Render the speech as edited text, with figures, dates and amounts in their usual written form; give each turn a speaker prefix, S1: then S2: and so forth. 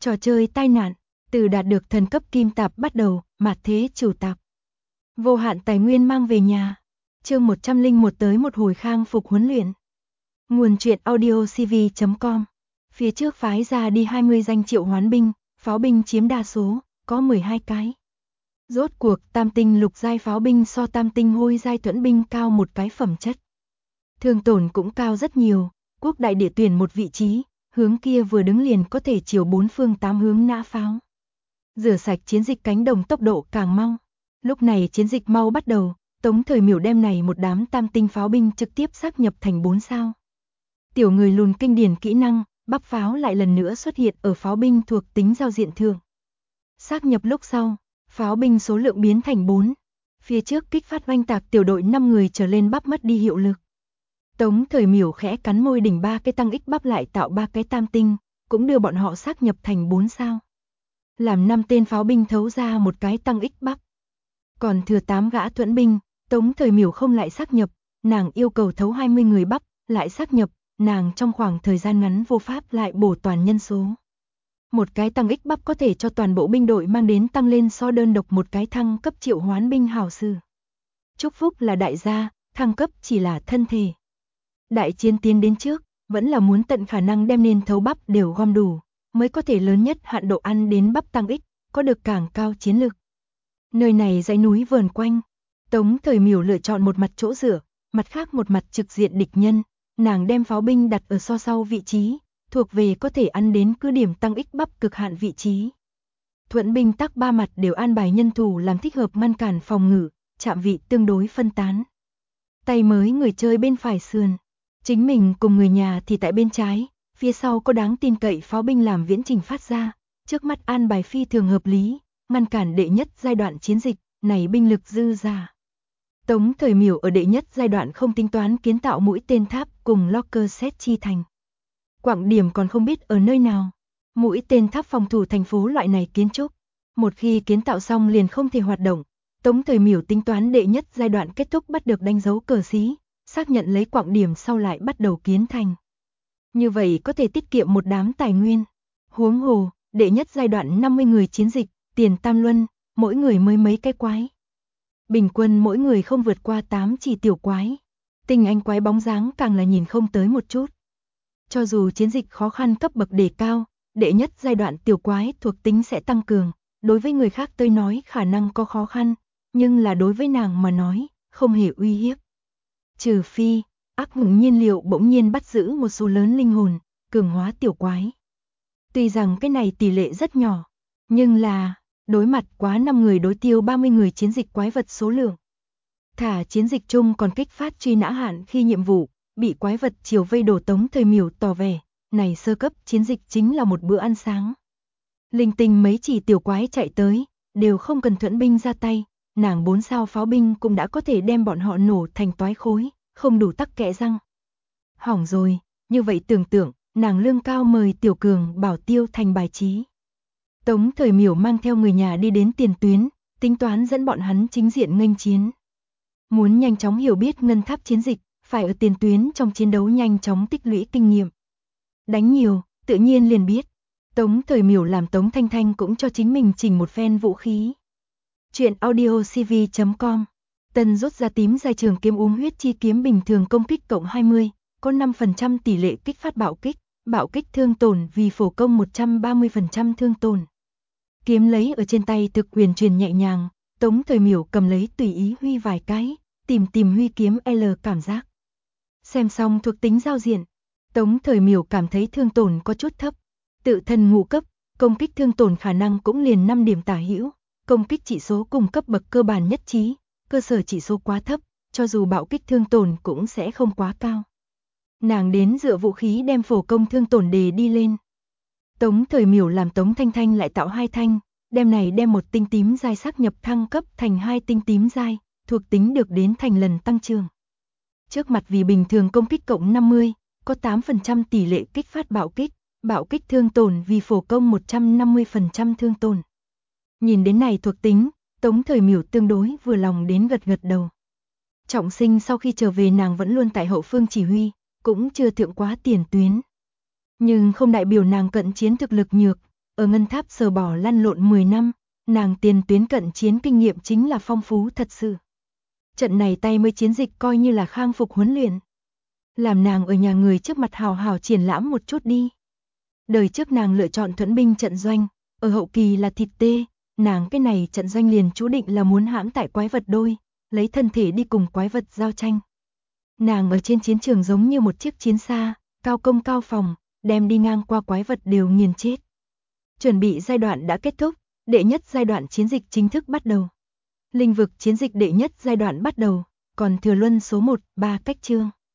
S1: Trò chơi tai nạn, từ đạt được thần cấp kim tạp bắt đầu, mạt thế chủ tạp. Vô hạn tài nguyên mang về nhà. Chương 101 tới một hồi khang phục huấn luyện. Nguồn truyện audiocv.com. Phía trước phái ra đi 20 danh triệu hoán binh, pháo binh chiếm đa số, có 12 cái. Rốt cuộc tam tinh lục giai pháo binh so tam tinh hôi giai thuẫn binh cao một cái phẩm chất. Thương tổn cũng cao rất nhiều, quốc đại địa tuyển một vị trí, hướng kia vừa đứng liền có thể chiều bốn phương tám hướng nã pháo. Rửa sạch chiến dịch cánh đồng tốc độ càng mau. Lúc này chiến dịch mau bắt đầu, Tống Thời Miểu đem này một đám tam tinh pháo binh trực tiếp sáp nhập thành 4 sao. Tiểu người lùn kinh điển kỹ năng, bắp pháo lại lần nữa xuất hiện ở pháo binh thuộc tính giao diện thượng. Sáp nhập lúc sau, pháo binh số lượng biến thành 4. Phía trước kích phát oanh tạc tiểu đội 5 người trở lên bắp mất đi hiệu lực. Tống Thời Miểu khẽ cắn môi đỉnh 3 cái tăng ích bắp lại tạo 3 cái tam tinh, cũng đưa bọn họ sáp nhập thành 4 sao. Làm 5 tên pháo binh thấu ra một cái tăng ích bắp. Còn thừa 8 gã thuẫn binh, Tống Thời Miểu không lại sáp nhập, nàng yêu cầu thấu 20 người bắp, lại sáp nhập, nàng trong khoảng thời gian ngắn vô pháp lại bổ toàn nhân số. Một cái tăng ích bắp có thể cho toàn bộ binh đội mang đến tăng lên so đơn độc một cái thăng cấp triệu hoán binh hảo sư. Chúc phúc là đại gia, thăng cấp chỉ là thân thể. Đại chiến tiến đến trước, vẫn là muốn tận khả năng đem nên thấu bắp đều gom đủ, mới có thể lớn nhất hạn độ ăn đến bắp tăng ích, có được càng cao chiến lực. Nơi này dãy núi vờn quanh, Tống Thời Miểu lựa chọn một mặt chỗ dựa, mặt khác một mặt trực diện địch nhân, nàng đem pháo binh đặt ở so sau vị trí, thuộc về có thể ăn đến cứ điểm tăng ích bắp cực hạn vị trí. Thuẫn binh tắc 3 mặt đều an bài nhân thủ làm thích hợp ngăn cản phòng ngự, chạm vị tương đối phân tán. Tay mới người chơi bên phải sườn, chính mình cùng người nhà thì tại bên trái, phía sau có đáng tin cậy pháo binh làm viễn trình phát ra, trước mắt an bài phi thường hợp lý, ngăn cản đệ nhất giai đoạn chiến dịch, này binh lực dư giả. Tống Thời Miểu ở đệ nhất giai đoạn không tính toán kiến tạo mũi tên tháp cùng locker set chi thành. Quảng điểm còn không biết ở nơi nào. Mũi tên tháp phòng thủ thành phố loại này kiến trúc, một khi kiến tạo xong liền không thể hoạt động. Tống Thời Miểu tính toán đệ nhất giai đoạn kết thúc bắt được đánh dấu cờ xí, xác nhận lấy quảng điểm sau lại bắt đầu kiến thành. Như vậy có thể tiết kiệm một đám tài nguyên. Huống hồ, đệ nhất giai đoạn 50 người chiến dịch, tiền tam luân, mỗi người mới mấy cái quái. Bình quân mỗi người không vượt qua 8 chỉ tiểu quái. Tinh anh quái bóng dáng càng là nhìn không tới một chút. Cho dù chiến dịch khó khăn cấp bậc đề cao, đệ nhất giai đoạn tiểu quái thuộc tính sẽ tăng cường, đối với người khác tới nói khả năng có khó khăn, nhưng là đối với nàng mà nói, không hề uy hiếp. Trừ phi, ác mộng nhiên liệu bỗng nhiên bắt giữ một số lớn linh hồn, cường hóa tiểu quái. Tuy rằng cái này tỷ lệ rất nhỏ, nhưng là, đối mặt quá 5 người đối tiêu 30 người chiến dịch quái vật số lượng. Thả chiến dịch chung còn kích phát truy nã hạn khi nhiệm vụ, bị quái vật chiều vây đổ Tống Thời Miểu tỏ vẻ, này sơ cấp chiến dịch chính là một bữa ăn sáng. Linh tinh mấy chỉ tiểu quái chạy tới, đều không cần thuẫn binh ra tay, nàng 4 sao pháo binh cũng đã có thể đem bọn họ nổ thành toái khối, không đủ tắc kẽ răng. Hỏng rồi, như vậy tưởng tượng, nàng lương cao mời tiểu cường bảo tiêu thành bài trí. Tống Thời Miểu mang theo người nhà đi đến tiền tuyến, tính toán dẫn bọn hắn chính diện nghênh chiến. Muốn nhanh chóng hiểu biết ngân tháp chiến dịch, phải ở tiền tuyến trong chiến đấu nhanh chóng tích lũy kinh nghiệm. Đánh nhiều, tự nhiên liền biết. Tống Thời Miểu làm Tống Thanh Thanh cũng cho chính mình chỉnh một phen vũ khí. Chuyện audiocv.com. Tân rút ra tím giai trường kiếm huyết chi kiếm bình thường công kích cộng 20, có 5% tỷ lệ kích phát bạo kích thương tổn vì phổ công 130% thương tổn. Kiếm lấy ở trên tay thực quyền truyền nhẹ nhàng, Tống Thời Miểu cầm lấy tùy ý huy vài cái, tìm huy kiếm L cảm giác. Xem xong thuộc tính giao diện, Tống Thời Miểu cảm thấy thương tổn có chút thấp. Tự thân ngũ cấp, công kích thương tổn khả năng cũng liền 5 điểm tả hữu, công kích chỉ số cùng cấp bậc cơ bản nhất trí, cơ sở chỉ số quá thấp, cho dù bạo kích thương tổn cũng sẽ không quá cao. Nàng đến dựa vũ khí đem phổ công thương tổn đề đi lên. Tống Thời Miểu làm Tống Thanh Thanh lại tạo 2 thanh, đem một tinh tím giai sắc nhập thăng cấp thành 2 tinh tím giai, thuộc tính được đến thành lần tăng trưởng. Trước mặt vì bình thường công kích cộng 50, có 8% tỷ lệ kích phát bạo kích thương tổn vì phổ công 150% thương tổn. Nhìn đến này thuộc tính, Tống Thời Miểu tương đối vừa lòng đến gật đầu. Trọng sinh sau khi trở về nàng vẫn luôn tại hậu phương chỉ huy, cũng chưa thượng quá tiền tuyến. Nhưng không đại biểu nàng cận chiến thực lực nhược, ở Ngân Tháp sờ bỏ lăn lộn 10 năm, nàng tiền tuyến cận chiến kinh nghiệm chính là phong phú thật sự. Trận này tay mới chiến dịch coi như là khang phục huấn luyện. Làm nàng ở nhà người trước mặt hào hào triển lãm một chút đi. Đời trước nàng lựa chọn thuẫn binh trận doanh, ở hậu kỳ là thịt tê, nàng cái này trận doanh liền chú định là muốn hãm tại quái vật đôi, lấy thân thể đi cùng quái vật giao tranh. Nàng ở trên chiến trường giống như một chiếc chiến xa, cao công cao phòng, đem đi ngang qua quái vật đều nghiền chết. Chuẩn bị giai đoạn đã kết thúc, đệ nhất giai đoạn chiến dịch chính thức bắt đầu. Linh vực chiến dịch đệ nhất giai đoạn bắt đầu, còn thừa luân số 1, 3 cách chương.